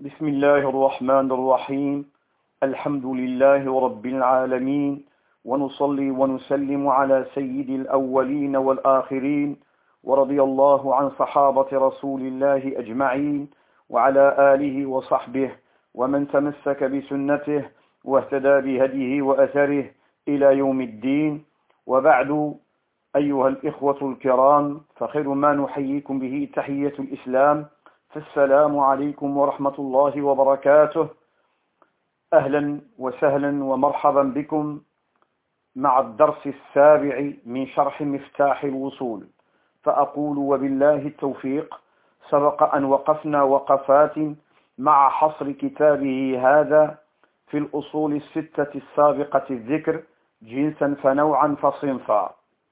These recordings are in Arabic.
بسم الله الرحمن الرحيم. الحمد لله رب العالمين، ونصلي ونسلم على سيد الأولين والآخرين، ورضي الله عن صحابة رسول الله أجمعين، وعلى آله وصحبه ومن تمسك بسنته واهتدى بهديه وأثره إلى يوم الدين. وبعد، أيها الإخوة الكرام، فخير ما نحييكم به تحية الإسلام، فالسلام عليكم ورحمة الله وبركاته. أهلا وسهلا ومرحبا بكم مع الدرس السابع من شرح مفتاح الوصول. فأقول وبالله التوفيق. سبق أن وقفنا وقفات مع حصر كتابه هذا في الأصول الستة السابقة الذكر جنسا فنوعا فصنفا،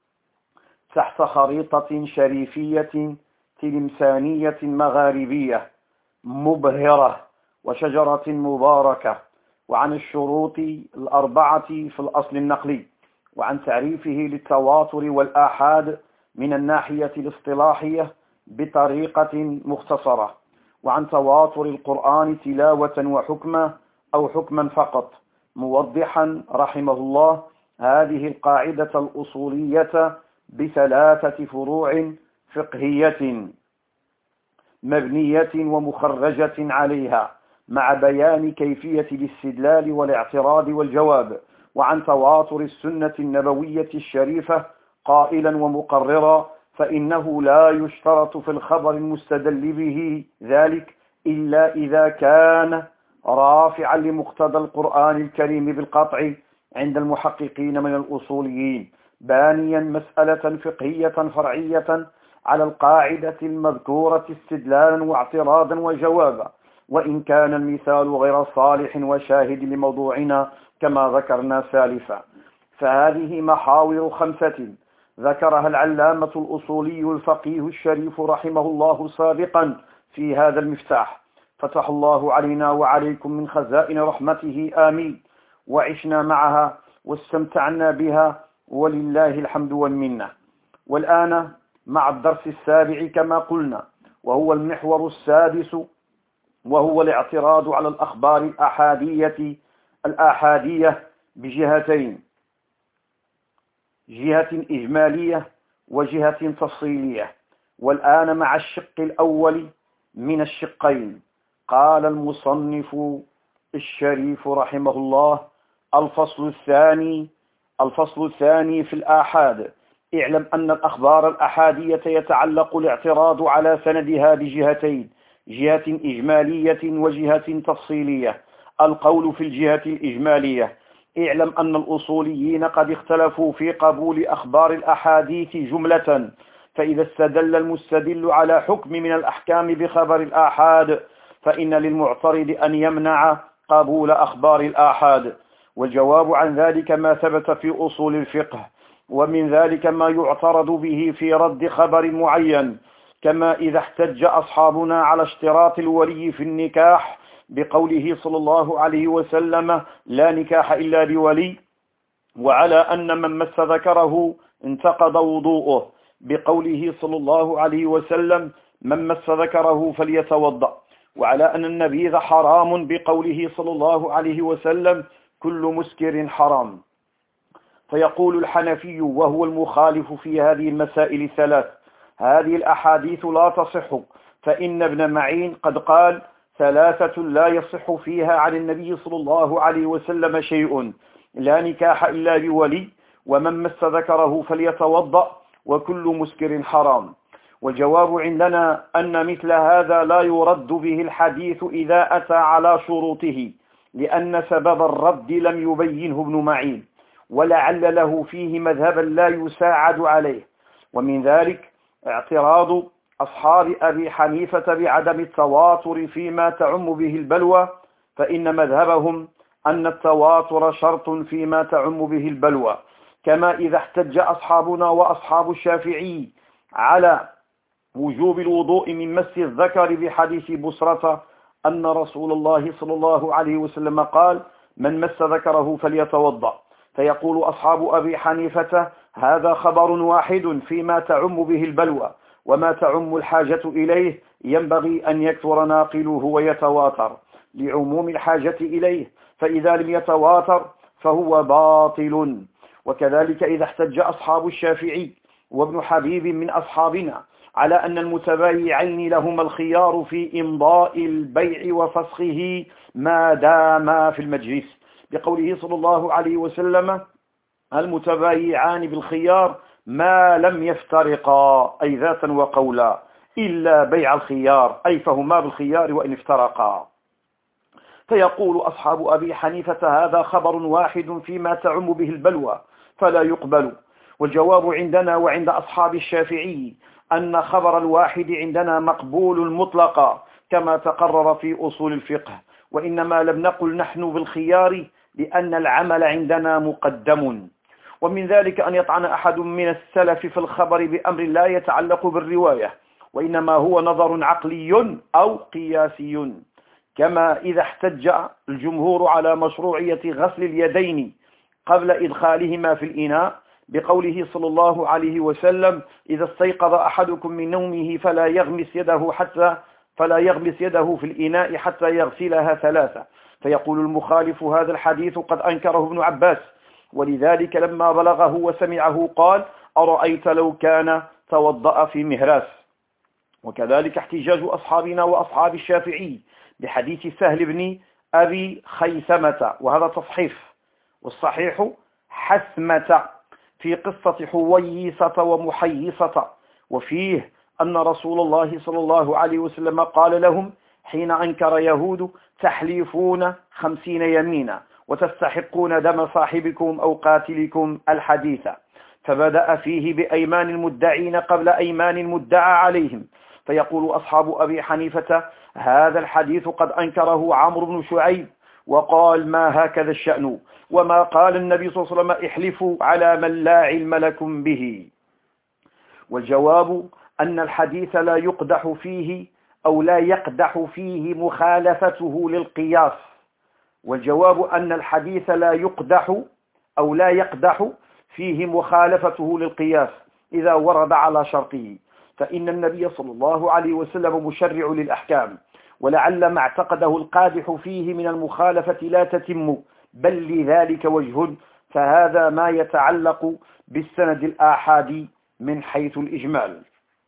تحت خريطة شريفية تلمسانية مغاربية مبهرة وشجرة مباركة، وعن الشروط الأربعة في الأصل النقلي، وعن تعريفه للتواتر والآحاد من الناحية الاصطلاحية بطريقة مختصرة، وعن تواتر القرآن تلاوة وحكما أو حكما فقط، موضحا رحمه الله هذه القاعدة الأصولية بثلاثة فروع فقهية مبنية ومخرجة عليها، مع بيان كيفية الاستدلال والاعتراض والجواب، وعن تواتر السنة النبوية الشريفة قائلا ومقررا: فإنه لا يشترط في الخبر المستدل به ذلك إلا إذا كان رافعا لمقتضى القرآن الكريم بالقطع عند المحققين من الأصوليين، بانيا مسألة فقهية فرعية على القاعدة المذكورة استدلالا واعتراضا وجوابا، وإن كان المثال غير صالح وشاهد لموضوعنا كما ذكرنا سالفا. فهذه محاور خمسة ذكرها العلامة الأصولي الفقيه الشريف رحمه الله سابقا في هذا المفتاح، فتح الله علينا وعليكم من خزائن رحمته آمين، وعشنا معها واستمتعنا بها ولله الحمد والمنة. والآن مع الدرس السابع كما قلنا، وهو المحور السادس، وهو الاعتراض على الأخبار الآحادية بجهتين: جهة إجمالية وجهة تفصيلية. والآن مع الشق الأول من الشقين. قال المصنف الشريف رحمه الله: الفصل الثاني في الآحاد. اعلم أن الأخبار الأحادية يتعلق الاعتراض على سندها بجهتين: جهة إجمالية وجهة تفصيلية. القول في الجهة الإجمالية: اعلم أن الأصوليين قد اختلفوا في قبول أخبار الأحاديث جملة، فإذا استدل المستدل على حكم من الأحكام بخبر الآحاد فإن للمعترض أن يمنع قبول أخبار الآحاد. والجواب عن ذلك ما ثبت في أصول الفقه، ومن ذلك ما يعترض به في رد خبر معين، كما إذا احتج أصحابنا على اشتراط الولي في النكاح بقوله صلى الله عليه وسلم: لا نكاح إلا بولي، وعلى أن من مس ذكره انتقض وضوءه بقوله صلى الله عليه وسلم: من مس ذكره فليتوضأ، وعلى أن النبيذ حرام بقوله صلى الله عليه وسلم: كل مسكر حرام. فيقول الحنفي وهو المخالف في هذه المسائل الثلاث: هذه الأحاديث لا تصح، فإن ابن معين قد قال: ثلاثة لا يصح فيها عن النبي صلى الله عليه وسلم شيء: لا نكاح إلا بولي، ومن مس ذكره فليتوضأ، وكل مسكر حرام. والجواب عندنا أن مثل هذا لا يرد به الحديث إذا أتى على شروطه، لأن سبب الرد لم يبينه ابن معين، ولعل له فيه مذهبا لا يساعد عليه. ومن ذلك اعتراض أصحاب أبي حنيفة بعدم التواتر فيما تعم به البلوى، فإن مذهبهم أن التواتر شرط فيما تعم به البلوى، كما إذا احتج أصحابنا وأصحاب الشافعي على وجوب الوضوء من مس الذكر بحديث بصرة أن رسول الله صلى الله عليه وسلم قال: من مس ذكره فليتوضأ. فيقول أصحاب أبي حنيفة: هذا خبر واحد فيما تعم به البلوى، وما تعم الحاجة إليه ينبغي أن يكثر ناقله ويتواتر. لعموم الحاجة إليه، فإذا لم يتواتر فهو باطل. وكذلك إذا احتج أصحاب الشافعي وابن حبيب من أصحابنا على أن المتبايعين لهما الخيار في إمضاء البيع وفسخه ما داما في المجلس، بقوله صلى الله عليه وسلم: المتبايعان بالخيار ما لم يفترقا، أي ذاتا وقولا، إلا بيع الخيار، أي فهما بالخيار وإن افترقا. فيقول أصحاب أبي حنيفة: هذا خبر واحد فيما تعم به البلوى فلا يقبل. والجواب عندنا وعند أصحاب الشافعي أن خبر الواحد عندنا مقبول مطلقا كما تقرر في أصول الفقه، وإنما لم نقل نحن بالخيار لأن العمل عندنا مقدم. ومن ذلك أن يطعن أحد من السلف في الخبر بأمر لا يتعلق بالرواية، وإنما هو نظر عقلي أو قياسي، كما إذا احتج الجمهور على مشروعية غسل اليدين قبل إدخالهما في الإناء بقوله صلى الله عليه وسلم: إذا استيقظ أحدكم من نومه فلا يغمس يده في الإناء حتى يغسلها ثلاثة. فيقول المخالف: هذا الحديث قد أنكره ابن عباس، ولذلك لما بلغه وسمعه قال: أرأيت لو كان توضأ في مهراس. وكذلك احتجاج أصحابنا وأصحاب الشافعي بحديث سهل بن أبي خيثمة، وهذا تصحيف، والصحيح حثمة، في قصة حويصة ومحيصة، وفيه أن رسول الله صلى الله عليه وسلم قال لهم حين أنكر يهود: تحلفون 50 يمينا وتستحقون دم صاحبكم أو قاتلكم الحديث. فبدأ فيه بأيمان المدعين قبل أيمان المدعى عليهم. فيقول أصحاب أبي حنيفة: هذا الحديث قد أنكره عمرو بن شعيب وقال: ما هكذا الشأن، وما قال النبي صلى الله عليه وسلم: احلفوا على من لا علم لكم به. والجواب أن الحديث لا يقدح فيه أو لا يقدح فيه مخالفته للقياس. والجواب أن الحديث لا يقدح أو لا يقدح فيه مخالفته للقياس إذا ورد على شرطه، فإن النبي صلى الله عليه وسلم مشرع للأحكام، ولعل ما اعتقده القادح فيه من المخالفة لا تتم، بل لذلك وجه، فهذا ما يتعلق بالسند الآحادي من حيث الإجمال.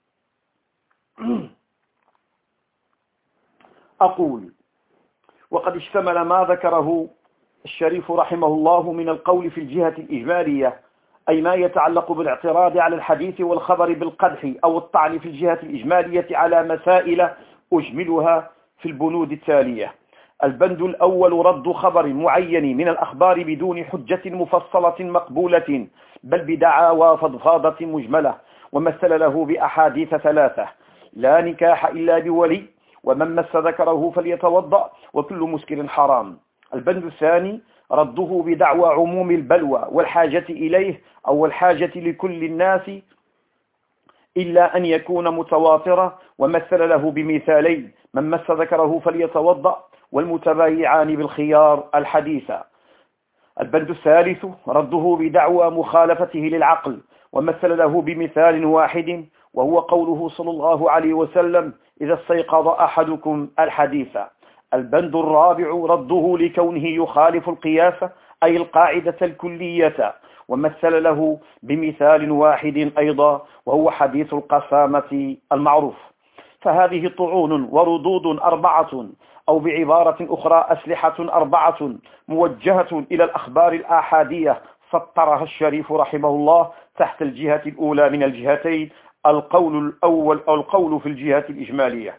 أقول: وقد اشتمل ما ذكره الشريف رحمه الله من القول في الجهة الإجمالية، أي ما يتعلق بالاعتراض على الحديث والخبر بالقدح أو الطعن في الجهة الإجمالية، على مسائل أجملها في البنود التالية. البند الأول: رد خبر معين من الأخبار بدون حجة مفصلة مقبولة، بل بدعاوى فضفاضة مجملة، ومثل له بأحاديث 3: لا نكاح إلا بولي، ومن مس ذكره فليتوضأ، وكل مسكر حرام. البند الثاني: رده بدعوى عموم البلوى والحاجة إليه أو الحاجة لكل الناس إلا أن يكون متواترا، ومثل له بمثالين: من مس ذكره فليتوضأ، والمتبايعان بالخيار الحديثة. البند الثالث: رده بدعوى مخالفته للعقل، ومثل له بمثال واحد، وهو قوله صلى الله عليه وسلم: إذا استيقظ أحدكم الحديث. البند الرابع: رده لكونه يخالف القياس، أي القاعدة الكلية، ومثل له بمثال واحد أيضا، وهو حديث القسامة المعروف. فهذه طعون وردود 4، أو بعبارة أخرى أسلحة 4 موجهة إلى الأخبار الآحادية، سطرها الشريف رحمه الله تحت الجهة الأولى من الجهتين: القول الأول أو القول في الجهة الإجمالية.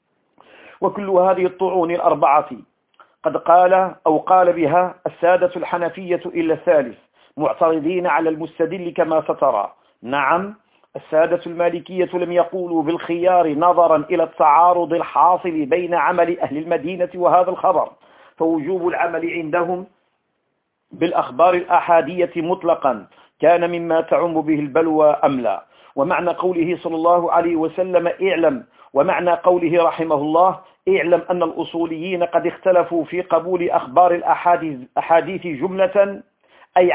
وكل هذه الطعون 4 قد قال بها السادة الحنفية إلا الثالث، معترضين على المستدل كما سترى. نعم، السادة المالكية لم يقولوا بالخيار نظرا إلى التعارض الحاصل بين عمل أهل المدينة وهذا الخبر، فوجوب العمل عندهم بالأخبار الأحادية مطلقا كان مما تعم به البلوى أم لا. ومعنى قوله صلى الله عليه وسلم اعلم، ومعنى قوله رحمه الله اعلم أن الأصوليين قد اختلفوا في قبول أخبار الأحاديث جملة، أي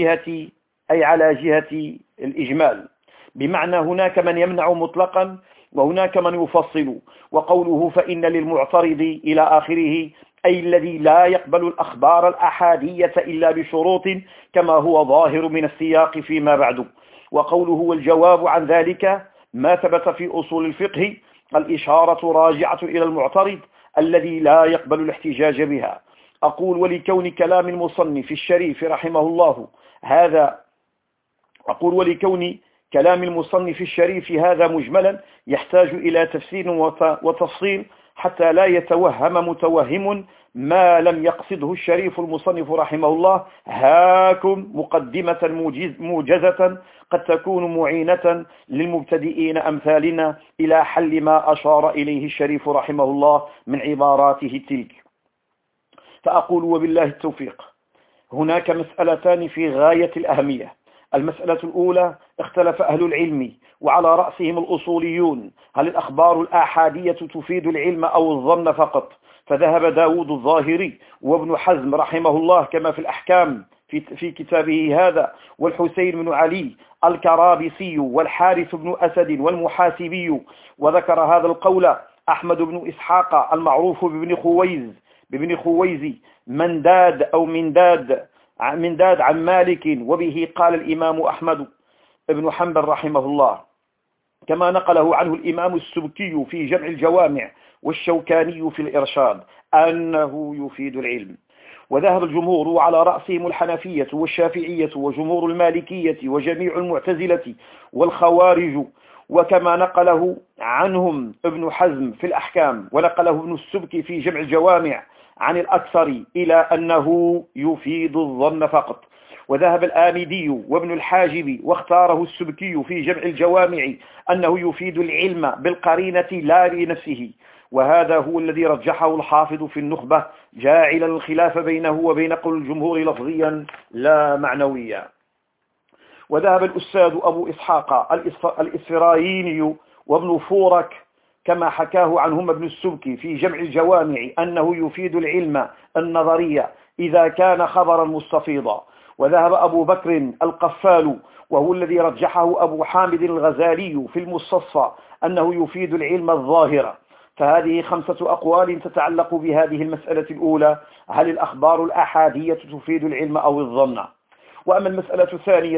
على جهة الإجمال، بمعنى هناك من يمنع مطلقا وهناك من يفصل. وقوله فإن للمعترض إلى آخره أي الذي لا يقبل الأخبار الأحادية إلا بشروط كما هو ظاهر من السياق فيما بعد. وقوله والجواب عن ذلك ما ثبت في أصول الفقه الإشارة راجعة إلى المعترض الذي لا يقبل الاحتجاج بها. أقول ولكون كلام المصنف الشريف رحمه الله هذا مجملا يحتاج إلى تفسير وتفصيل حتى لا يتوهم متوهم ما لم يقصده الشريف المصنف رحمه الله. هاكم مقدمة موجزة قد تكون معينة للمبتدئين أمثالنا إلى حل ما أشار إليه الشريف رحمه الله من عباراته تلك. فأقول وبالله التوفيق. هناك مسألتان في غاية الأهمية. المسألة الأولى اختلف أهل العلم وعلى رأسهم الأصوليون هل الأخبار الآحادية تفيد العلم أو الظن فقط؟ فذهب داود الظاهري وابن حزم رحمه الله كما في الأحكام في كتابه هذا، والحسين بن علي الكرابسي والحارث بن أسد والمحاسبي، وذكر هذا القول أحمد بن إسحاق المعروف بابن خويز منداد أو منداد عن مالك، وبه قال الإمام أحمد بن حنبل رحمه الله، كما نقله عنه الإمام السبكي في جمع الجوامع والشوكاني في الإرشاد أنه يفيد العلم. وذهب الجمهور وعلى رأسهم الحنفية والشافعية وجمهور المالكية وجميع المعتزلة والخوارج، وكما نقله عنهم ابن حزم في الأحكام ونقله ابن السبكي في جمع الجوامع عن الأكثر إلى أنه يفيد الظن فقط. وذهب الآمدي وابن الحاجب واختاره السبكي في جمع الجوامع أنه يفيد العلم بالقرينة لا لنفسه، وهذا هو الذي رجحه الحافظ في النخبة جاعلا الخلاف بينه وبين قول الجمهور لفظيا لا معنويا. وذهب الأستاذ أبو إسحاق الإسفرايني وابن فورك كما حكاه عنهما ابن السبكي في جمع الجوامع أنه يفيد العلم النظرية إذا كان خبرا مستفيضا. وذهب أبو بكر القفال وهو الذي رجحه أبو حامد الغزالي في المستصفى أنه يفيد العلم الظاهر. فهذه 5 أقوال تتعلق بهذه المسألة الأولى، هل الأخبار الأحادية تفيد العلم أو الظن؟ وأما المسألة الثانية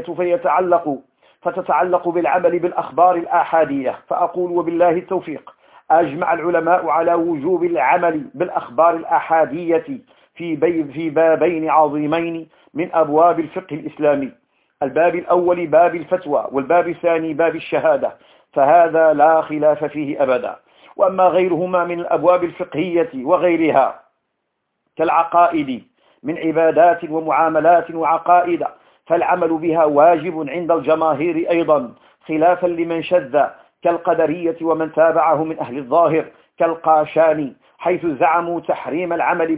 فتتعلق بالعمل بالأخبار الآحادية. فأقول وبالله التوفيق. أجمع العلماء على وجوب العمل بالأخبار الآحادية في بابين عظيمين من أبواب الفقه الإسلامي، الباب الأول باب الفتوى، والباب الثاني باب الشهادة، فهذا لا خلاف فيه أبدا. وأما غيرهما من الأبواب الفقهية وغيرها كالعقائد من عبادات ومعاملات وعقائد، فالعمل بها واجب عند الجماهير أيضا، خلافا لمن شذ كالقدرية ومن تابعه من أهل الظاهر كالقاشاني، حيث زعموا تحريم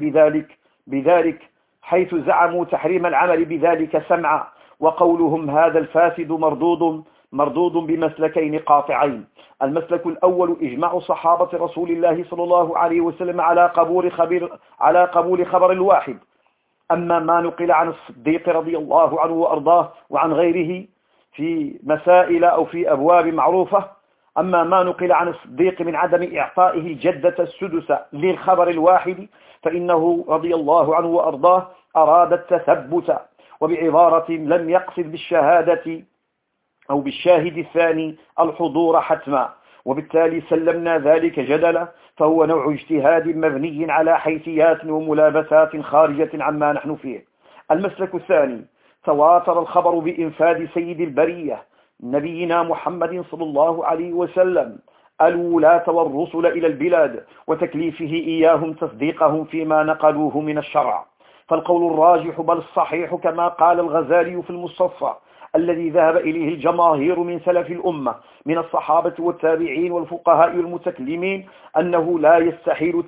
العمل بذلك سمعا. وقولهم هذا الفاسد مردود بمسلكين قاطعين. المسلك الأول إجماع صحابة رسول الله صلى الله عليه وسلم على قبول خبر الواحد. أما ما نقل عن الصديق رضي الله عنه وأرضاه وعن غيره في مسائل أو في أبواب معروفة، أما ما نقل عن الصديق من عدم إعطائه الجدة السدس للخبر الواحد فإنه رضي الله عنه وأرضاه أراد التثبت، وبعبارة لم يقصد بالشهادة أو بالشاهد الثاني الحضور حتما، وبالتالي سلمنا ذلك جدلا، فهو نوع اجتهاد مبني على حيثيات وملابسات خارجة عما نحن فيه. المسلك الثاني تواتر الخبر بإنفاذ سيد البرية نبينا محمد صلى الله عليه وسلم الولاة والرسل إلى البلاد وتكليفه إياهم تصديقهم فيما نقلوه من الشرع. فالقول الراجح بل الصحيح كما قال الغزالي في المستصفى الذي ذهب إليه الجماهير من سلف الأمة من الصحابة والتابعين والفقهاء والمتكلمين أنه لا يستحيل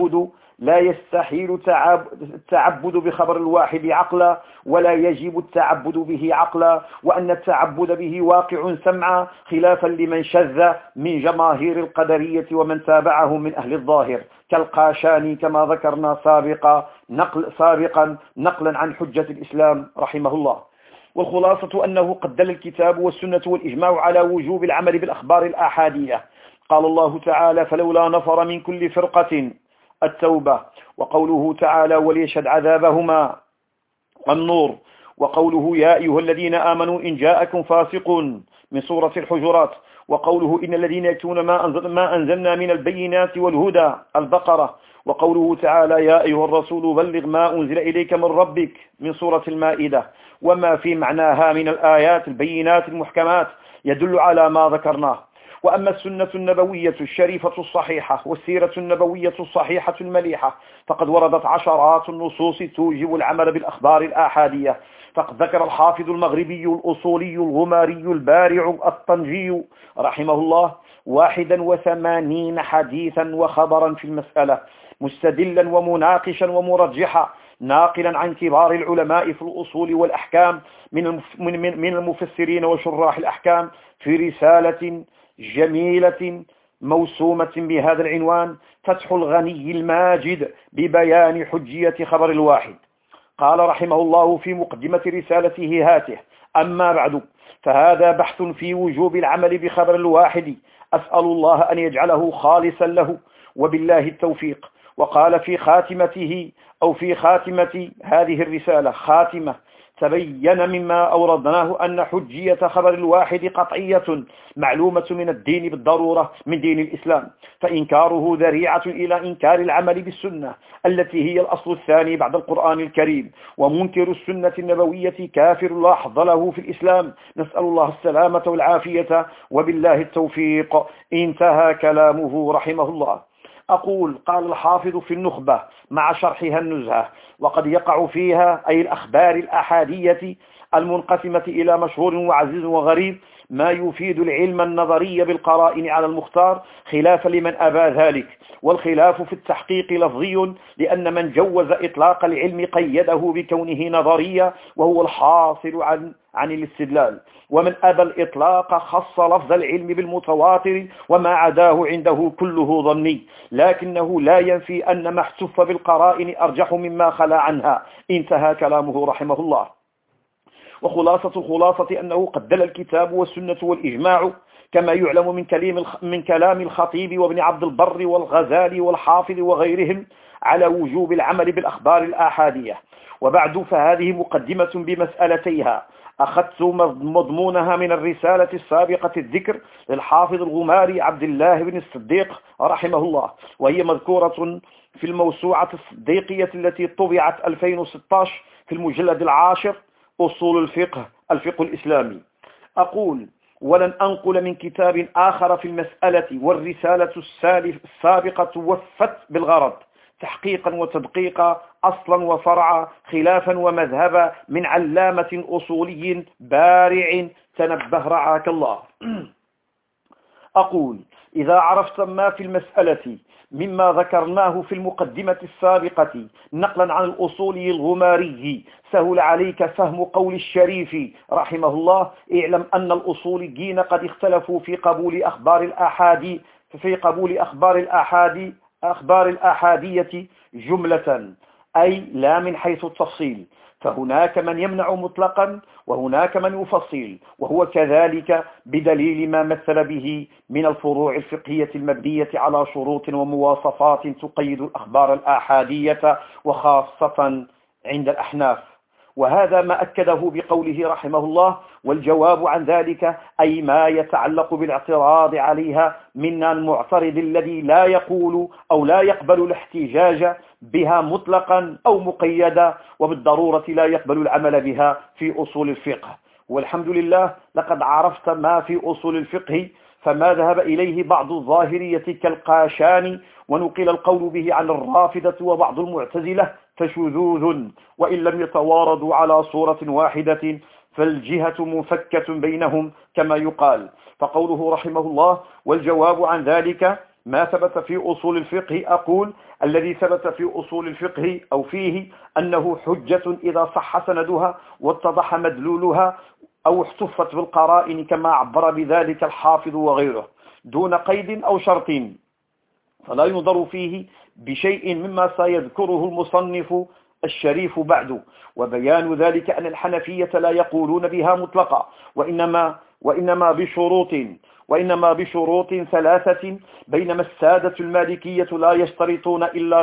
التعبد بخبر الواحد عقلا، ولا يجب التعبد به عقلا، وأن التعبد به واقع سمعا، خلافا لمن شذ من جماهير القدرية ومن تابعه من أهل الظاهر كالقاشاني كما ذكرنا سابقا نقلا عن حجة الإسلام رحمه الله. والخلاصة أنه قد دل الكتاب والسنة والإجماع على وجوب العمل بالأخبار الآحادية. قال الله تعالى: فلولا نفر من كل فرقة التوبة. وقوله تعالى وليشهد عذابهما النور. وقوله يا أيها الذين آمنوا إن جاءكم فاسق من سورة الحجرات. وقوله إن الذين يكتمون ما أنزلنا من البينات والهدى البقرة. وقوله تعالى يا أيها الرسول بلغ ما أنزل إليك من ربك من سورة المائدة. وما في معناها من الآيات البينات المحكمات يدل على ما ذكرناه. وأما السنة النبوية الشريفة الصحيحة والسيرة النبوية الصحيحة المليحة فقد وردت عشرات النصوص توجب العمل بالأخبار الآحادية. فقد ذكر الحافظ المغربي الأصولي الغماري البارع الطنجي رحمه الله 81 حديثا وخبرا في المسألة، مستدلا ومناقشا ومرجحا، ناقلا عن كبار العلماء في الأصول والأحكام من المفسرين وشراح الأحكام في رسالة جميلة موسومة بهذا العنوان فتح الغني الماجد ببيان حجية خبر الواحد. قال رحمه الله في مقدمة رسالته هاته: أما بعد فهذا بحث في وجوب العمل بخبر الواحد، أسأل الله أن يجعله خالصا له وبالله التوفيق. وقال في خاتمته أو في خاتمة هذه الرسالة خاتمة: تبين مما أوردناه أن حجية خبر الواحد قطعية معلومة من الدين بالضرورة من دين الإسلام، فإنكاره ذريعة إلى إنكار العمل بالسنة التي هي الأصل الثاني بعد القرآن الكريم، ومنكر السنة النبوية كافر لا حظ له في الإسلام. نسأل الله السلامة والعافية وبالله التوفيق. انتهى كلامه رحمه الله. أقول قال الحافظ في النخبة مع شرحها النزهة: وقد يقع فيها أي الأخبار الأحادية المنقسمة إلى مشهور وعزيز وغريب ما يفيد العلم النظري بالقرائن على المختار، خلافا لمن أبى ذلك. والخلاف في التحقيق لفظي، لأن من جوز إطلاق العلم قيده بكونه نظريا وهو الحاصل عن الاستدلال، ومن أبى الإطلاق خص لفظ العلم بالمتواتر وما عداه عنده كله ظني، لكنه لا ينفي أن ما احتف بالقرائن أرجح مما خلا عنها. انتهى كلامه رحمه الله. وخلاصة الخلاصة أنه قد دل الكتاب والسنة والإجماع كما يعلم من كلام الخطيب وابن عبد البر والغزالي والحافظ وغيرهم على وجوب العمل بالأخبار الآحادية. وبعد فهذه مقدمة بمسألتيها أخذت مضمونها من الرسالة السابقة الذكر للحافظ الغماري عبد الله بن الصديق رحمه الله، وهي مذكورة في الموسوعة الصديقية التي طبعت 2016 في المجلد 10 أصول الفقه الإسلامي. أقول ولن أنقل من كتاب آخر في المسألة، والرسالة السابقة وفت بالغرض تحقيقا وتدقيقا، أصلا وفرعا، خلافا ومذهبا، من علامة أصولي بارع تنبه رعاك الله. أقول إذا عرفت ما في المسألة مما ذكرناه في المقدمة السابقة نقلا عن الأصولي الغماري سهل عليك فهم قول الشريف رحمه الله: اعلم أن الأصوليين قد اختلفوا في قبول أخبار الآحادية جملة، أي لا من حيث التفصيل، فهناك من يمنع مطلقا وهناك من يفصل، وهو كذلك بدليل ما مثل به من الفروع الفقهية المبنية على شروط ومواصفات تقيد الأخبار الآحادية وخاصة عند الأحناف. وهذا ما أكده بقوله رحمه الله: والجواب عن ذلك أي ما يتعلق بالاعتراض عليها من المعترض الذي لا يقول أو لا يقبل الاحتجاج بها مطلقا أو مقيدا، وبالضرورة لا يقبل العمل بها في أصول الفقه. والحمد لله لقد عرفت ما في أصول الفقه، فما ذهب إليه بعض الظاهرية كالقاشاني ونقل القول به عن الرافضة وبعض المعتزلة فشذوذ، وإن لم يتواردوا على صورة واحدة فالجهة مفكة بينهم كما يقال. فقوله رحمه الله: والجواب عن ذلك ما ثبت في أصول الفقه. أقول الذي ثبت في أصول الفقه أو فيه أنه حجة إذا صح سندها واتضح مدلولها أو احتفت بالقرائن كما عبر بذلك الحافظ وغيره دون قيد أو شرط، فلا ينظر فيه بشيء مما سيذكره المصنف الشريف بعد. وبيان ذلك أن الحنفية لا يقولون بها مطلقا، وإنما بشروط، وإنما بشروط ثلاثة، بينما السادة المالكية لا يشترطون إلا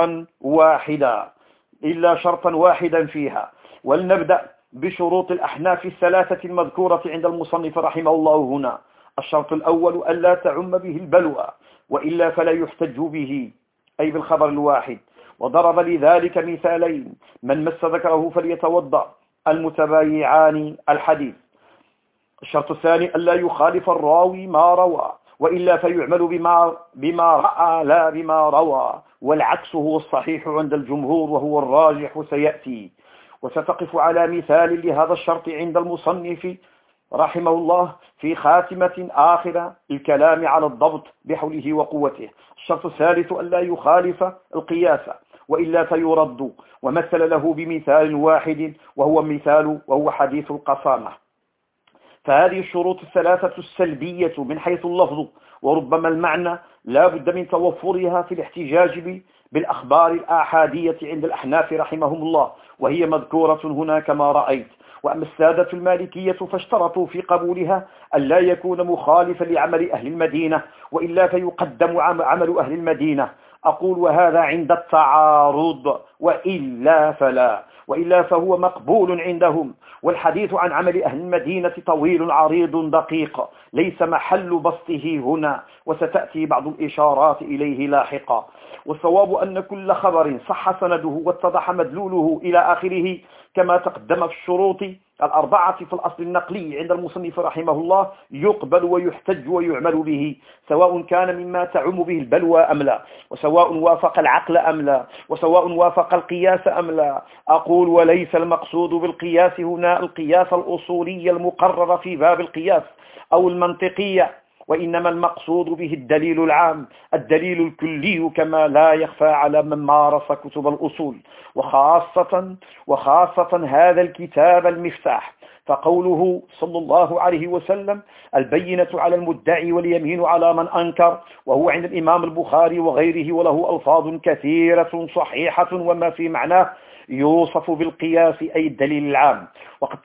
شرطا واحدا فيها. ولنبدأ بشروط الأحناف الثلاثة المذكورة عند المصنف رحمه الله هنا. الشرط الأول ألا تعم به البلوى، وإلا فلا يحتج به، أي بالخبر الواحد. وضرب لذلك مثالين: من مس ذكره فليتوضأ، المتبايعان، الحديث. الشرط الثاني ألا يخالف الراوي ما روى، وإلا فيعمل بما رأى لا بما روى، والعكس هو الصحيح عند الجمهور وهو الراجح سيأتي. وستقف على مثال لهذا الشرط عند المصنف رحمه الله في خاتمة آخر الكلام على الضبط بحوله وقوته. الشرط الثالث ألا يخالف القياس، وإلا فيرد، ومثل له بمثال واحد وهو حديث القصامة. فهذه الشروط الثلاثة السلبية من حيث اللفظ وربما المعنى لا بد من توفرها في الاحتجاج بالأخبار الآحادية عند الأحناف رحمهم الله، وهي مذكورة هنا كما رأيت. وأما السادة المالكية فاشترطوا في قبولها أن لا يكون مخالفا لعمل أهل المدينة، وإلا فيقدم عمل أهل المدينة. أقول وهذا عند التعارض، وإلا فهو مقبول عندهم. والحديث عن عمل أهل المدينة طويل عريض دقيق، ليس محل بسطه هنا، وستأتي بعض الإشارات إليه لاحقا. والصواب أن كل خبر صح سنده واتضح مدلوله إلى آخره كما تقدم في الشروط الأربعة في الأصل النقلي عند المصنف رحمه الله يقبل ويحتج ويعمل به، سواء كان مما تعم به البلوى أم لا، وسواء وافق العقل أم لا، وسواء وافق القياس أم لا. أقول وليس المقصود بالقياس هنا القياس الأصولي المقرر في باب القياس أو المنطقية، وإنما المقصود به الدليل العام، الدليل الكلي، كما لا يخفى على من مارس كتب الأصول، وخاصة هذا الكتاب المفتاح. فقوله صلى الله عليه وسلم: البينة على المدعي واليمين على من أنكر، وهو عند الإمام البخاري وغيره، وله ألفاظ كثيرة صحيحة وما في معناه، يوصف بالقياس أي الدليل العام. وقد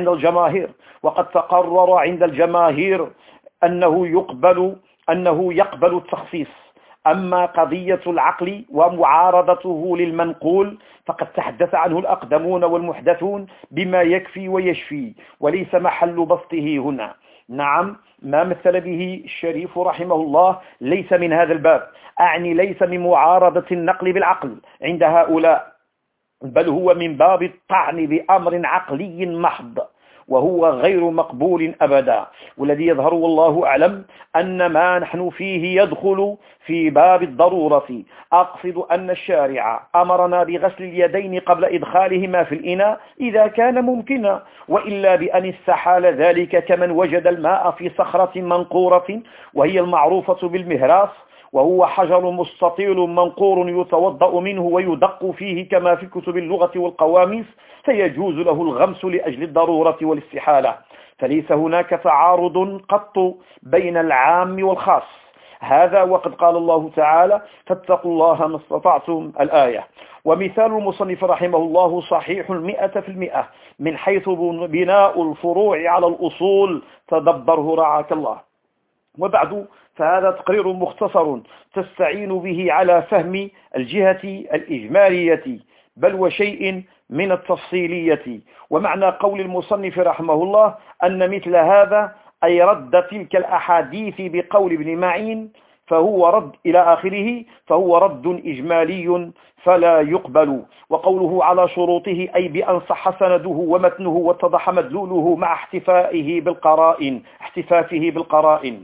تقرر عند الجماهير أنه يقبل التخصيص. أما قضية العقل ومعارضته للمنقول فقد تحدث عنه الأقدمون والمحدثون بما يكفي ويشفي، وليس محل بسطه هنا. نعم، ما مثل به الشريف رحمه الله ليس من هذا الباب، أعني ليس من معارضة النقل بالعقل عند هؤلاء، بل هو من باب الطعن بأمر عقلي محض، وهو غير مقبول أبدا. والذي يظهر والله أعلم أن ما نحن فيه يدخل في باب الضرورة. أقصد أن الشارع أمرنا بغسل اليدين قبل إدخالهما في الإناء إذا كان ممكنا، وإلا بأن استحال ذلك كمن وجد الماء في صخرة منقورة وهي المعروفة بالمهراس، وهو حجر مستطيل منقور يتوضأ منه ويدق فيه كما في كتب اللغة والقواميس، فيجوز له الغمس لأجل الضرورة والاستحالة. فليس هناك تعارض قط بين العام والخاص. هذا وقد قال الله تعالى: فاتقوا الله ما استطعتم، الآية. ومثال المصنف رحمه الله صحيح 100% من حيث بناء الفروع على الأصول، تدبره رعاك الله. وبعد فهذا تقرير مختصر تستعين به على فهم الجهة الإجمالية بل وشيء من التفصيلية. ومعنى قول المصنف رحمه الله أن مثل هذا أي رد تلك الأحاديث بقول ابن معين فهو رد إلى آخره، فهو رد إجمالي فلا يقبل. وقوله على شروطه أي بأن صح سنده ومتنه واتضح مدلوله مع احتفافه بالقرائن.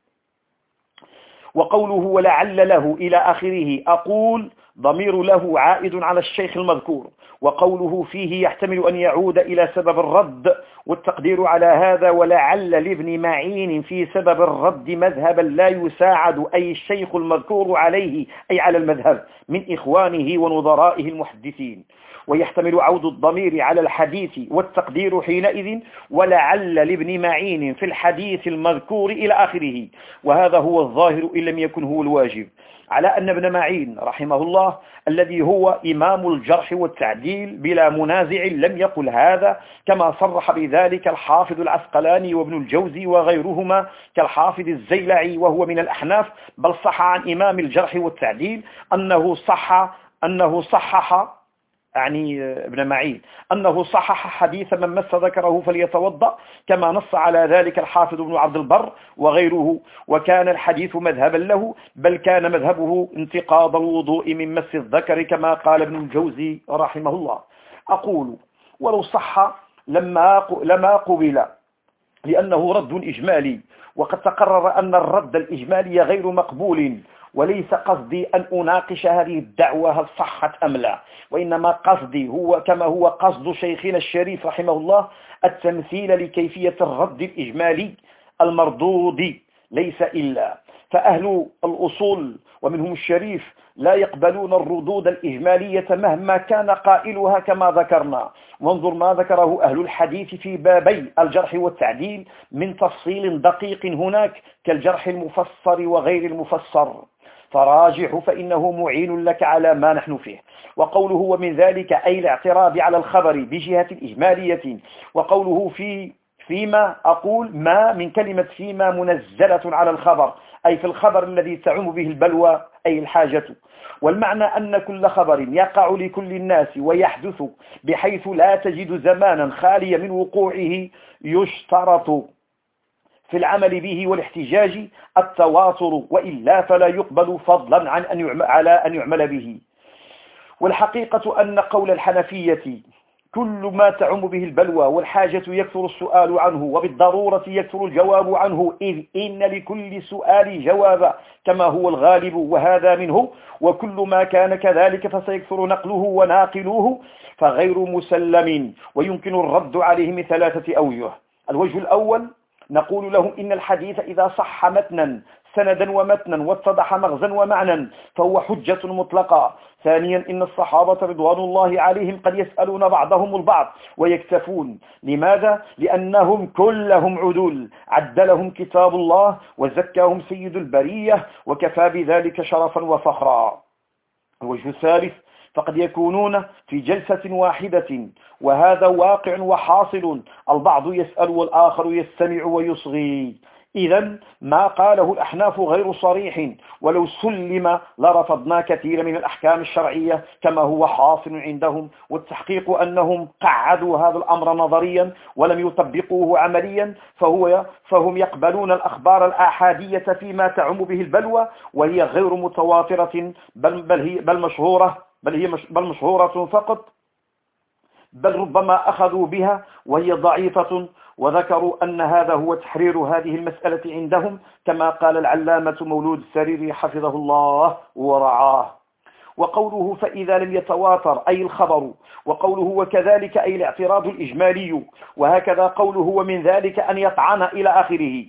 وقوله ولعل له إلى آخره، أقول ضمير له عائد على الشيخ المذكور، وقوله فيه يحتمل أن يعود إلى سبب الرد، والتقدير على هذا ولعل لابن معين في سبب الرد مذهبا لا يساعد أي الشيخ المذكور عليه، أي على المذهب، من إخوانه ونظرائه المحدثين. ويحتمل عود الضمير على الحديث، والتقدير حينئذ ولعل لابن معين في الحديث المذكور إلى آخره. وهذا هو الظاهر إن لم يكن هو الواجب، على أن ابن معين رحمه الله الله الذي هو إمام الجرح والتعديل بلا منازع لم يقل هذا، كما صرح بذلك الحافظ العسقلاني وابن الجوزي وغيرهما كالحافظ الزيلعي وهو من الأحناف، بل صح عن إمام الجرح والتعديل أنه صحح يعني ابن معين أنه صحح حديث من مس ذكره فليتوضأ، كما نص على ذلك الحافظ ابن عبد البر وغيره، وكان الحديث مذهبا له، بل كان مذهبه انتقاض الوضوء من مس الذكر كما قال ابن الجوزي رحمه الله. أقول ولو صح لما قبل، لأنه رد إجمالي، وقد تقرر أن الرد الإجمالي غير مقبول، وليس قصدي أن أناقش هذه الدعوة هل صحت أم لا، وإنما قصدي هو كما هو قصد شيخنا الشريف رحمه الله التمثيل لكيفية الرد الإجمالي المردود، ليس إلا. فأهل الأصول ومنهم الشريف لا يقبلون الردود الإجمالية مهما كان قائلها كما ذكرنا. وانظر ما ذكره أهل الحديث في بابي الجرح والتعديل من تفصيل دقيق هناك كالجرح المفسر وغير المفسر، فراجح فإنه معين لك على ما نحن فيه. وقوله ومن ذلك أي الاعتراض على الخبر بجهة إجمالية، وقوله فيما أقول ما من كلمة فيما منزلة على الخبر، أي في الخبر الذي تعم به البلوى أي الحاجة، والمعنى أن كل خبر يقع لكل الناس ويحدث بحيث لا تجد زمانا خاليا من وقوعه يشترط في العمل به والاحتجاج التواتر، وإلا فلا يقبل فضلا عن أن يعمل به. والحقيقة أن قول الحنفية كل ما تعم به البلوى والحاجة يكثر السؤال عنه وبالضرورة يكثر الجواب عنه، إذ إن لكل سؤال جوابا كما هو الغالب وهذا منه، وكل ما كان كذلك فسيكثر نقله وناقلوه، فغير مسلم، ويمكن الرد عليه من 3 أوجه. الوجه الأول نقول له إن الحديث إذا صح متنا سندا ومتنا واتضح مغزا ومعنى فهو حجة مطلقة. ثانيا إن الصحابة رضوان الله عليهم قد يسألون بعضهم البعض ويكتفون. لماذا؟ لأنهم كلهم عدول عدلهم كتاب الله وزكاهم سيد البرية وكفى بذلك شرفا وفخرا. الوجه الثالث فقد يكونون في جلسة واحدة، وهذا واقع وحاصل، البعض يسأل والآخر يستمع ويصغي. إذا ما قاله الأحناف غير صريح، ولو سلم لرفضنا كثير من الأحكام الشرعية كما هو حاصل عندهم، والتحقيق أنهم قعدوا هذا الأمر نظريا ولم يطبقوه عمليا، فهم يقبلون الأخبار الآحادية فيما تعم به البلوى، وهي غير متواترة بل مشهورة فقط، بل ربما أخذوا بها وهي ضعيفة، وذكروا أن هذا هو تحرير هذه المسألة عندهم كما قال العلامة مولود السريري حفظه الله ورعاه. وقوله فإذا لم يتواتر أي الخبر، وقوله وكذلك أي الاعتراض الإجمالي، وهكذا قوله ومن ذلك أن يطعن إلى آخره.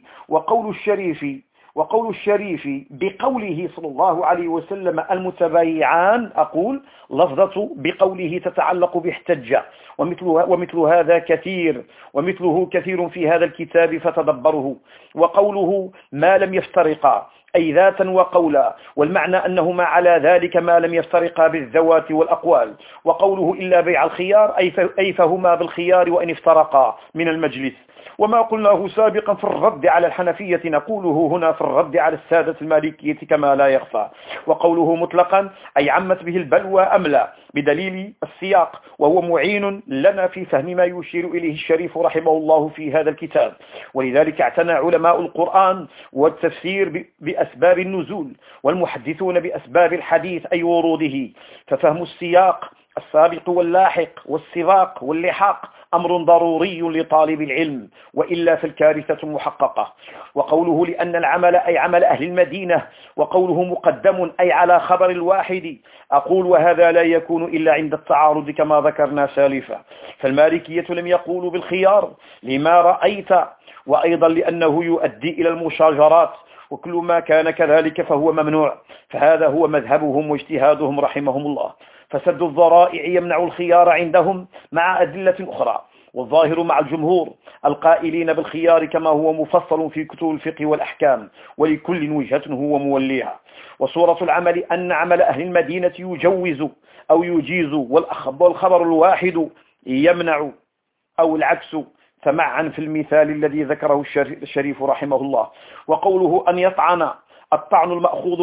وقول الشريف بقوله صلى الله عليه وسلم المتبايعان، أقول لفظة بقوله تتعلق باحتج، ومثل هذا كثير، ومثله كثير في هذا الكتاب فتدبره. وقوله ما لم يفترقا أي ذاتا وقولا، والمعنى أنهما على ذلك ما لم يفترقا بالذوات والأقوال. وقوله إلا بيع الخيار أي فهما بالخيار وإن افترقا من المجلس. وما قلناه سابقا في الرد على الحنفية نقوله هنا في الرد على السادة المالكية كما لا يخفى. وقوله مطلقا أي عمت به البلوى أم لا بدليل السياق، وهو معين لنا في فهم ما يشير إليه الشريف رحمه الله في هذا الكتاب. ولذلك اعتنى علماء القرآن والتفسير بأسباب النزول، والمحدثون بأسباب الحديث أي وروده، ففهم السياق السابق واللاحق والسباق واللحاق أمر ضروري لطالب العلم، وإلا فالكارثة محققة. وقوله لأن العمل أي عمل أهل المدينة، وقوله مقدم أي على خبر الواحد، أقول وهذا لا يكون إلا عند التعارض كما ذكرنا سالفا. فالمالكية لم يقولوا بالخيار لما رأيت، وأيضا لأنه يؤدي إلى المشاجرات، وكل ما كان كذلك فهو ممنوع، فهذا هو مذهبهم واجتهادهم رحمهم الله. فسد الذرائع يمنع الخيار عندهم مع أدلة أخرى، والظاهر مع الجمهور القائلين بالخيار كما هو مفصل في كتب الفقه والأحكام، ولكل وجهة هو موليها. وصورة العمل أن عمل أهل المدينة يجوز أو يجيز، والخبر الواحد يمنع أو العكس، سمعا في المثال الذي ذكره الشريف رحمه الله. وقوله أن يطعن، الطعن المأخوذ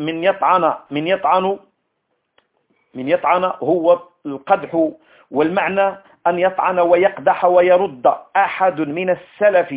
من يطعن هو القدح، والمعنى أن يطعن ويقدح ويرد أحد من السلف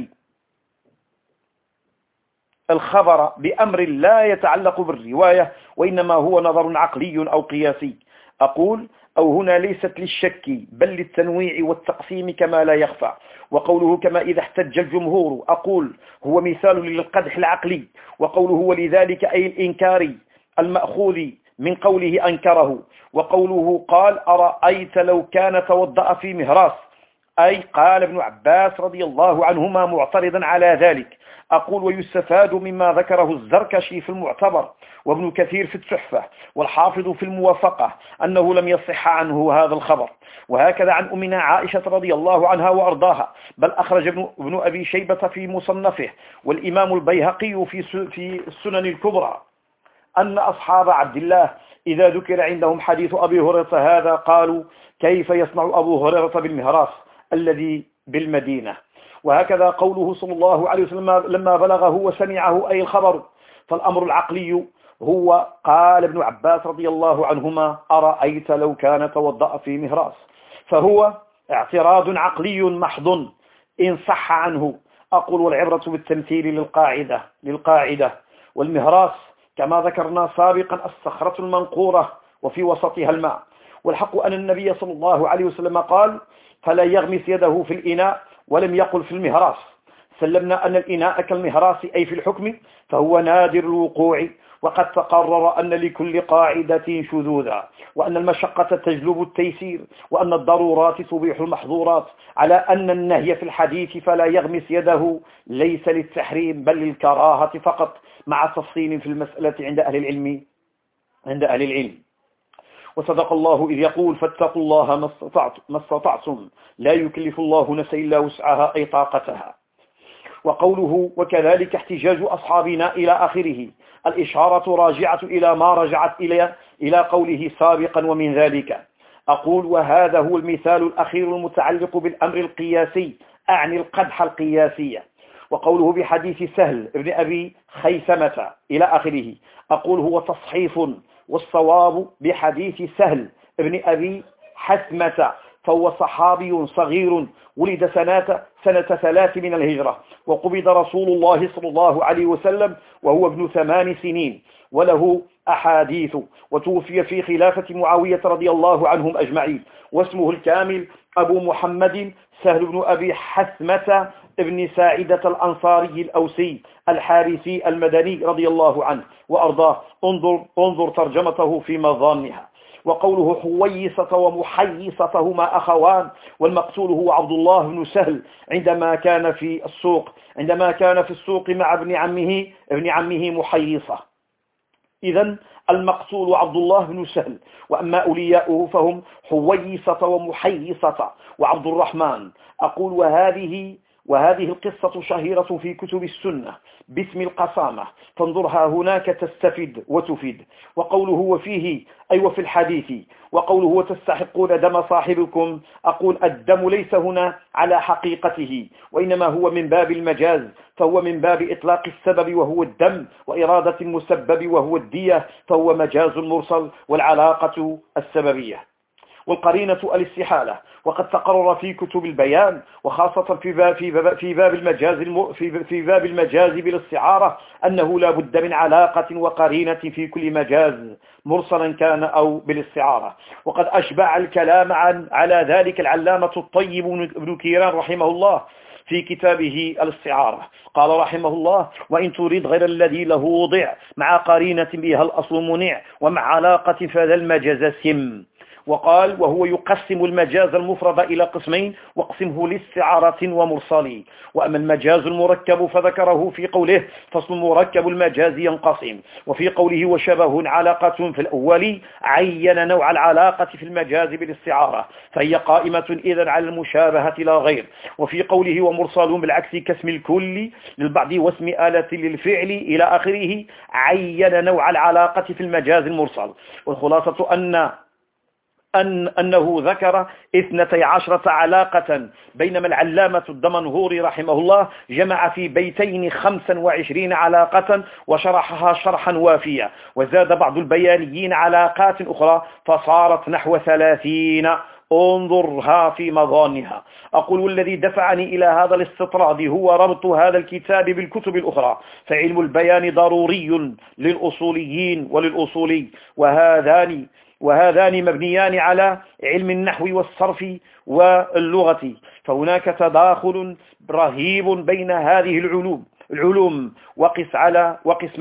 الخبر بأمر لا يتعلق بالرواية، وإنما هو نظر عقلي أو قياسي. أقول أو هنا ليست للشك بل للتنويع والتقسيم كما لا يخفى. وقوله كما إذا احتج الجمهور، أقول هو مثال للقدح العقلي، وقوله ولذلك أي الإنكار المأخوذ من قوله أنكره. وقوله قال أرأيت لو كان توضأ في مهراس، أي قال ابن عباس رضي الله عنهما معترضا على ذلك. أقول ويستفاد مما ذكره الزركشي في المعتبر وابن كثير في التحفة والحافظ في الموافقة أنه لم يصح عنه هذا الخبر، وهكذا عن أمنا عائشة رضي الله عنها وأرضاها. بل أخرج ابن أبي شيبة في مصنفه والإمام البيهقي في السنن الكبرى أن أصحاب عبد الله إذا ذكر عندهم حديث أبي هريرة هذا قالوا كيف يصنع أبو هريرة بالمهراس الذي بالمدينة. وهكذا قوله صلى الله عليه وسلم لما بلغه وسمعه أي الخبر، فالأمر العقلي هو قال ابن عباس رضي الله عنهما أرأيت لو كان توضأ في مهراس، فهو اعتراض عقلي محض إن صح عنه. أقول والعبرة بالتمثيل للقاعدة، والمهراس كما ذكرنا سابقا الصخرة المنقورة وفي وسطها الماء. والحق أن النبي صلى الله عليه وسلم قال فلا يغمس يده في الإناء ولم يقل في المهراس. سلمنا أن الإناء كالمهراس أي في الحكم فهو نادر الوقوع، وقد تقرر أن لكل قاعدة شذوذا، وأن المشقة تجلب التيسير، وأن الضرورات تبيح المحظورات، على أن النهي في الحديث فلا يغمس يده ليس للتحريم بل للكراهة فقط، مع تفصيل في المسألة عند أهل العلم. وصدق الله إذ يقول فاتقوا الله ما استطعتم لا يكلف الله نفسا إلا وسعها أي طاقتها. وقوله وكذلك احتجاج أصحابنا إلى آخره، الإشارة راجعة إلى ما رجعت إلى قوله سابقا ومن ذلك. أقول وهذا هو المثال الأخير المتعلق بالأمر القياسي، أعني القدح القياسية. وقوله بحديث سهل ابن أبي خيثمة إلى آخره، أقول هو تصحيف، والصواب بحديث سهل ابن أبي حثمة، فهو صحابي صغير ولد سنة 3 من الهجرة، وقبض رسول الله صلى الله عليه وسلم وهو ابن 8 سنين، وله أحاديث، وتوفي في خلافة معاوية رضي الله عنهم أجمعين. واسمه الكامل أبو محمد سهل بن أبي حثمة ابن ساعدة الأنصاري الأوسي الحارثي المدني رضي الله عنه وأرضاه. انظر ترجمته في مظانها. وقوله حويصة ومحيصة هما أخوان، والمقتول هو عبد الله بن سهل عندما كان في السوق مع ابن عمه محيصة. إذن المقتول عبد الله بن سهل، وأما أولياؤه فهم حويصة ومحيصة وعبد الرحمن. أقول وهذه القصة شهيرة في كتب السنة باسم القسامة، فانظرها هناك تستفد وتفيد. وقوله وفيه أي وفي الحديث، وقوله وتستحقون دم صاحبكم، أقول الدم ليس هنا على حقيقته، وإنما هو من باب المجاز، فهو من باب إطلاق السبب وهو الدم، وإرادة المسبب وهو الدية، فهو مجاز مرسل والعلاقة السببية. والقرينة الاستحالة، وقد تقرر في كتب البيان وخاصة في باب المجاز بالاستعارة أنه لا بد من علاقة وقرينة في كل مجاز مرسلا كان أو بالاستعارة. وقد أشبع الكلام على ذلك العلامة الطيب ابن كيران رحمه الله في كتابه الاستعارة. قال رحمه الله وإن تريد غير الذي له وضع مع قرينة بها الأصل منع، ومع علاقة فذا المجاز سم. وقال: وهو يقسم المجاز المفرد إلى قسمين واقسمه لاستعارة ومرسل. وأما المجاز المركب فذكره في قوله: فصل مركب المجاز ينقسم. وفي قوله: وشبه علاقة في الأول عين نوع العلاقة في المجاز بالاستعارة، فهي قائمة إذن على المشابهة لا غير. وفي قوله: ومرسل بالعكس كاسم الكل للبعض واسم آلة للفعل إلى آخره عين نوع العلاقة في المجاز المرسل. والخلاصة أنه ذكر 12 علاقة، بينما العلامة الدمنهوري رحمه الله جمع في بيتين 25 علاقة وشرحها شرحا وافيا، وزاد بعض البيانيين علاقات أخرى فصارت نحو 30. انظرها في مظانها. أقول: والذي دفعني إلى هذا الاستطراد هو ربط هذا الكتاب بالكتب الأخرى، فعلم البيان ضروري للأصوليين وللأصولي، وهذان مبنيان على علم النحو والصرف واللغة، فهناك تداخل رهيب بين هذه العلوم. وقس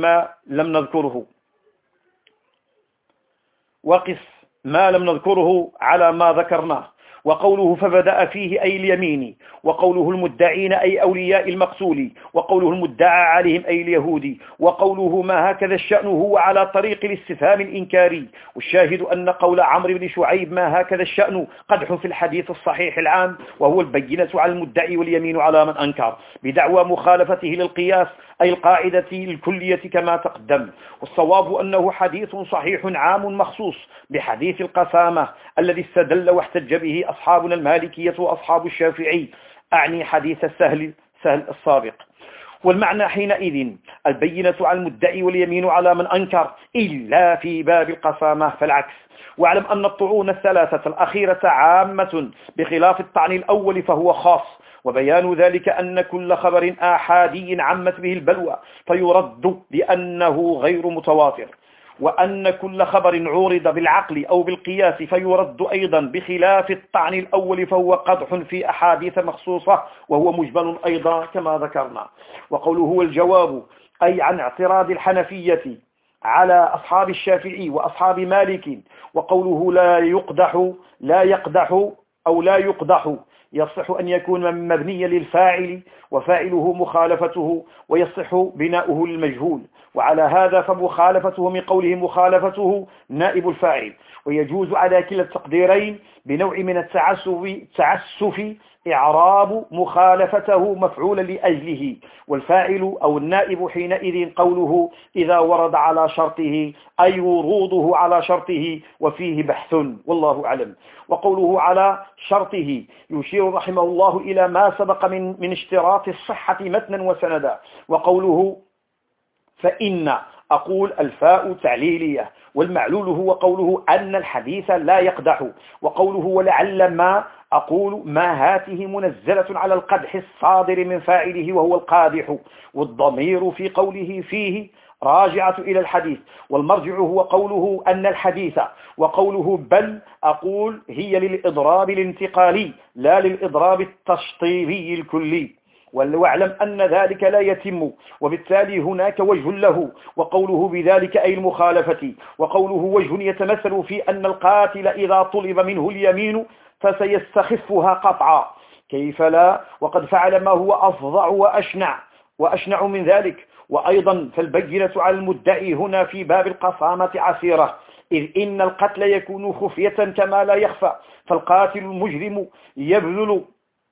ما لم نذكره على ما ذكرناه. وقوله: فبدأ فيه أي اليمين، وقوله: المدعين أي أولياء المقتول، وقوله: المدعى عليهم أي اليهود، وقوله: ما هكذا الشأن هو على طريق الاستفهام الإنكاري. والشاهد أن قول عمرو بن شعيب: ما هكذا الشأن قدح في الحديث الصحيح العام، وهو البينة على المدعي واليمين على من أنكر، بدعوى مخالفته للقياس أي القاعدة الكلية كما تقدم. والصواب أنه حديث صحيح عام مخصوص بحديث القسامة الذي استدل واحتج به أصحابنا المالكية وأصحاب الشافعي، أعني حديث سهل السابق. والمعنى حينئذ البينة على المدعي واليمين على من أنكر، إلا في باب القسامة فالعكس. واعلم أن الطعون الثلاثة الأخيرة عامة بخلاف الطعن الأول فهو خاص، وبيان ذلك أن كل خبر آحادي عمت به البلوى فيرد لأنه غير متواتر، وأن كل خبر عورض بالعقل أو بالقياس فيرد أيضا بخلاف الطعن الأول فهو قدح في أحاديث مخصوصة وهو مجمل أيضا كما ذكرنا. وقوله هو الجواب أي عن اعتراض الحنفية على أصحاب الشافعي وأصحاب مالك. وقوله لا يقدح يصح أن يكون مبنيا للفاعل وفاعله مخالفته، ويصح بناؤه للمجهول، وعلى هذا فمخالفته من قوله مخالفته نائب الفاعل. ويجوز على كلا التقديرين بنوع من التعسف إعراب مخالفته مفعولا لأجله، والفاعل أو النائب حينئذ قوله إذا ورد على شرطه أي وروضه على شرطه، وفيه بحث والله أعلم. وقوله على شرطه يشير رحمه الله إلى ما سبق من اشتراط الصحة متنا وسندا. وقوله فإن أقول الفاء تعليلية، والمعلول هو قوله أن الحديث لا يقدح. وقوله ولعل ما أقول ما هاته منزلة على القدح الصادر من فاعله وهو القادح، والضمير في قوله فيه راجعة إلى الحديث، والمرجع هو قوله أن الحديث. وقوله بل أقول هي للإضراب الانتقالي لا للإضراب التشطيبي الكلي، واعلم أن ذلك لا يتم، وبالتالي هناك وجه له. وقوله بذلك أي المخالفة. وقوله وجه يتمثل في أن القاتل إذا طلب منه اليمين فسيستخفها قطعا، كيف لا وقد فعل ما هو أفظع وأشنع من ذلك. وأيضا فالبينة على المدعي هنا في باب القصامة عسيرة، إذ إن القتل يكون خفية كما لا يخفى، فالقاتل المجرم يبذل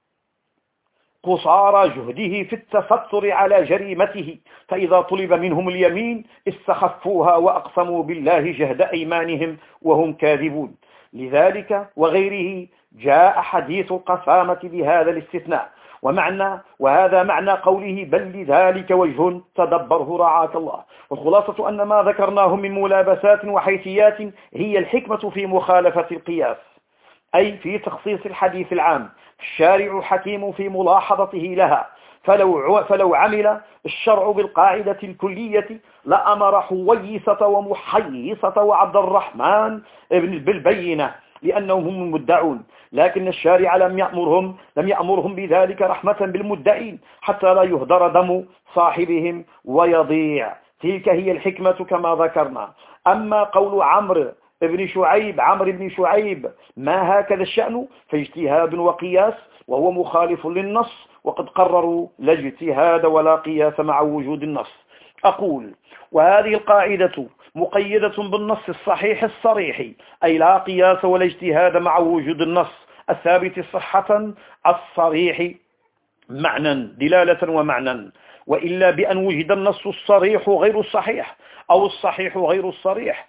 قصارى جهده في التستر على جريمته، فإذا طلب منهم اليمين استخفوها وأقسموا بالله جهد أيمانهم وهم كاذبون. لذلك وغيره جاء حديث القسامة بهذا الاستثناء. وهذا معنى قوله بل لذلك وجه تدبره رعاك الله. والخلاصة أن ما ذكرناه من ملابسات وحيثيات هي الحكمة في مخالفة القياس، أي في تخصيص الحديث العام. الشارع حكيم في ملاحظته لها، فلو عمل الشرع بالقاعدة الكلية لأمر حويصة ومحيصة وعبد الرحمن بالبينة لأنهم هم المدعون، لكن الشارع لم يأمرهم بذلك رحمة بالمدعين حتى لا يهدر دم صاحبهم ويضيع. تلك هي الحكمة كما ذكرنا. أما قول عمرو ابن شعيب عمرو بن شعيب ما هكذا الشأن، فاجتهاد وقياس، وهو مخالف للنص، وقد قرروا لا اجتهاد ولا قياس مع وجود النص. أقول: وهذه القاعدة مقيدة بالنص الصحيح الصريح، أي لا قياس ولا اجتهاد مع وجود النص الثابت صحة الصريح معنى دلالة ومعنى، وإلا بأن وجد النص الصريح غير الصحيح أو الصحيح غير الصريح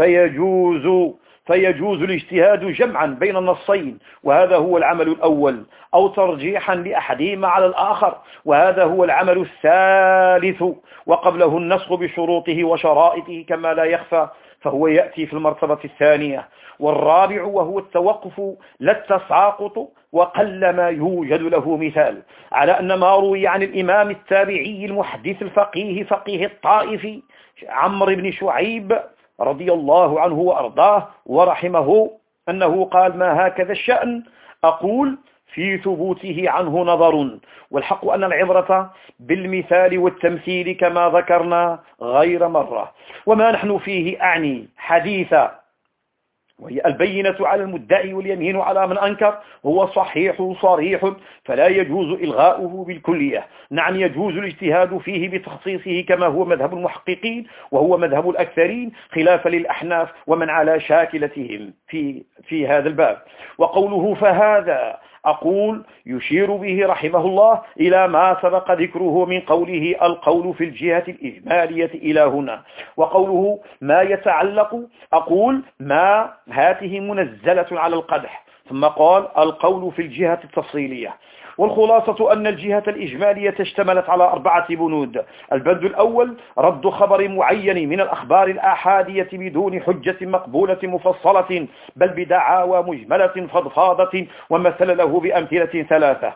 فيجوز الاجتهاد جمعا بين النصين، وهذا هو العمل الأول، أو ترجيحا لأحدهما على الآخر، وهذا هو العمل الثالث، وقبله النسخ بشروطه وشرائطه كما لا يخفى، فهو يأتي في المرتبة الثانية. والرابع وهو التوقف لا التساقط، وقلما يوجد له مثال على أن ما روي عن الإمام التابعي المحدث الفقيه فقيه الطائف عمرو بن شعيب رضي الله عنه وأرضاه ورحمه أنه قال: ما هكذا الشأن. أقول: في ثبوته عنه نظر، والحق أن العبرة بالمثال والتمثيل كما ذكرنا غير مرة. وما نحن فيه أعني حديثا، وهي البينة على المدعي واليمين على من أنكر، هو صحيح صريح، فلا يجوز إلغاؤه بالكلية. نعم، يجوز الاجتهاد فيه بتخصيصه كما هو مذهب المحققين، وهو مذهب الأكثرين، خلافا للأحناف ومن على شاكلتهم في هذا الباب. وقوله فهذا، أقول: يشير به رحمه الله إلى ما سبق ذكره من قوله القول في الجهة الإجمالية إلى هنا. وقوله ما يتعلق، أقول: ما هاته منزلة على القدح، ثم قال القول في الجهة التفصيلية. والخلاصة أن الجهة الإجمالية اشتملت على 4 بنود. البند الأول: رد خبر معين من الأخبار الآحادية بدون حجة مقبولة مفصلة، بل بدعاوى مجملة فضفاضة، ومثل له بأمثلة 3.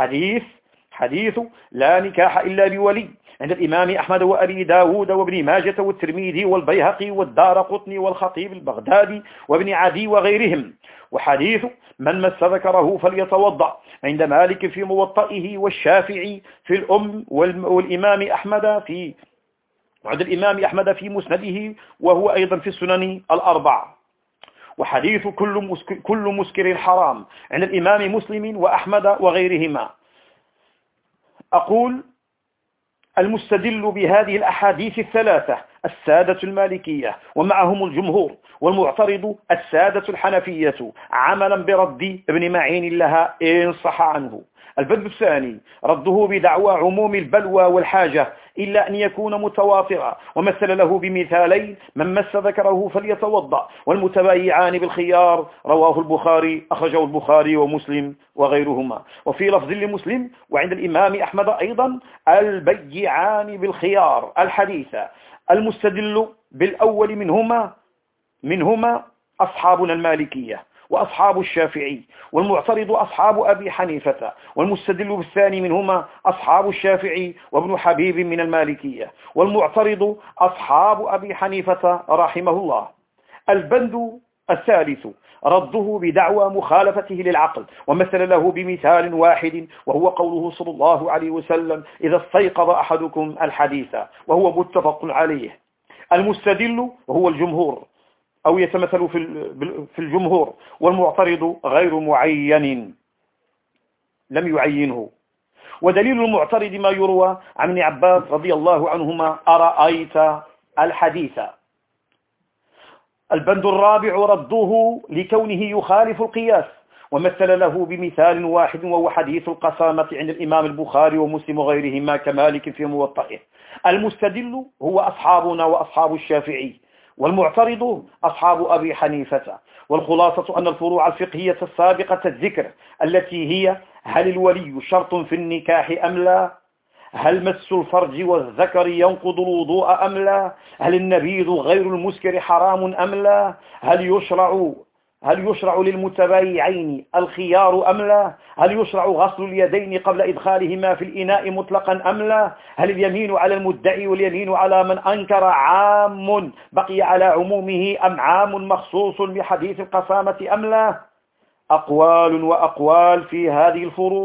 حديث لا نكاح إلا بولي عند الإمام أحمد وأبي داود وابن ماجة والترمذي والبيهقي والدارقطني والخطيب البغدادي وابن عدي وغيرهم. وحديث من مس ذكره فليتوضأ عند مالك في موطئه، والشافعي في الأم، والإمام أحمد وعند الإمام أحمد في مسنده، وهو أيضا في السنن ال4. وحديث كل مسكر حرام عند الإمام مسلم وأحمد وغيرهما. أقول: المستدل بهذه الأحاديث 3 السادة المالكية ومعهم الجمهور، والمعترض السادة الحنفية، عملا برد ابن معين لها إن صح عنه. البند الثاني: رده بدعوى عموم البلوى والحاجة إلا أن يكون متواترا، ومثل له بمثالين: من مس ذكره فليتوضأ، والمتبايعان بالخيار، رواه البخاري، أخرجه البخاري ومسلم وغيرهما. وفي لفظ لمسلم وعند الإمام أحمد أيضا: البيعان بالخيار الحديث. المستدل بالأول منهما أصحابنا المالكية وأصحاب الشافعي، والمعترض أصحاب أبي حنيفة، والمستدل بالثاني منهما أصحاب الشافعي وابن حبيب من المالكية، والمعترض أصحاب أبي حنيفة رحمه الله. البند الثالث: رده بدعوى مخالفته للعقل، ومثل له بمثال واحد، وهو قوله صلى الله عليه وسلم: إذا استيقظ أحدكم الحديث، وهو متفق عليه. المستدل هو الجمهور، أو يتمثل في الجمهور، والمعترض غير معين، لم يعينه. ودليل المعترض ما يروى عن ابن عباس رضي الله عنهما: أرأيت الحديث. البند الرابع: رده لكونه يخالف القياس، ومثل له بمثال واحد، وهو حديث القسامة عند الإمام البخاري ومسلم وغيرهما كمالك في موطئه. المستدل هو أصحابنا وأصحاب الشافعي، والمعترض أصحاب أبي حنيفة. والخلاصة أن الفروع الفقهية السابقة الذكر التي هي: هل الولي شرط في النكاح أم لا؟ هل مس الفرج والذكر ينقض الوضوء أم لا؟ هل النبيذ غير المسكر حرام أم لا؟ هل يشرع للمتبايعين الخيار أم لا؟ هل يشرع غسل اليدين قبل إدخالهما في الإناء مطلقا أم لا؟ هل اليمين على المدعي واليمين على من أنكر عام بقي على عمومه أم عام مخصوص بحديث القسامة أم لا؟ أقوال وأقوال في هذه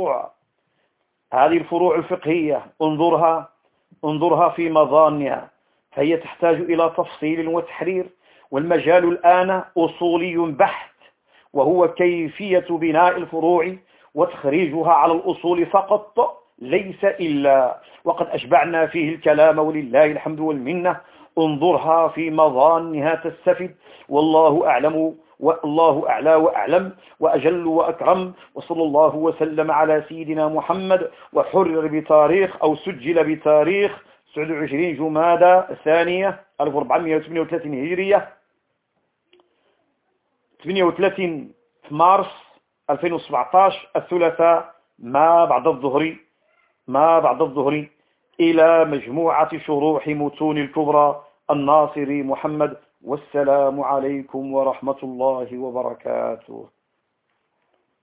الفروع الفقهية. انظرها في مظانها، فهي تحتاج إلى تفصيل وتحرير، والمجال الآن أصولي بحت، وهو كيفية بناء الفروع وتخريجها على الأصول فقط ليس إلا، وقد أشبعنا فيه الكلام ولله الحمد والمنة. انظرها في مظانها تستفد، والله أعلم والله أعلى وأعلم وأجل وأكرم. وصلى الله وسلم على سيدنا محمد، وحرر بتاريخ أو سجل بتاريخ 29 جمادى الثانية 1438 هجرية، 38 في مارس 2017 الثلاثاء ما بعد الظهر إلى مجموعة شروح متون الكبرى الناصري محمد. والسلام عليكم ورحمة الله وبركاته.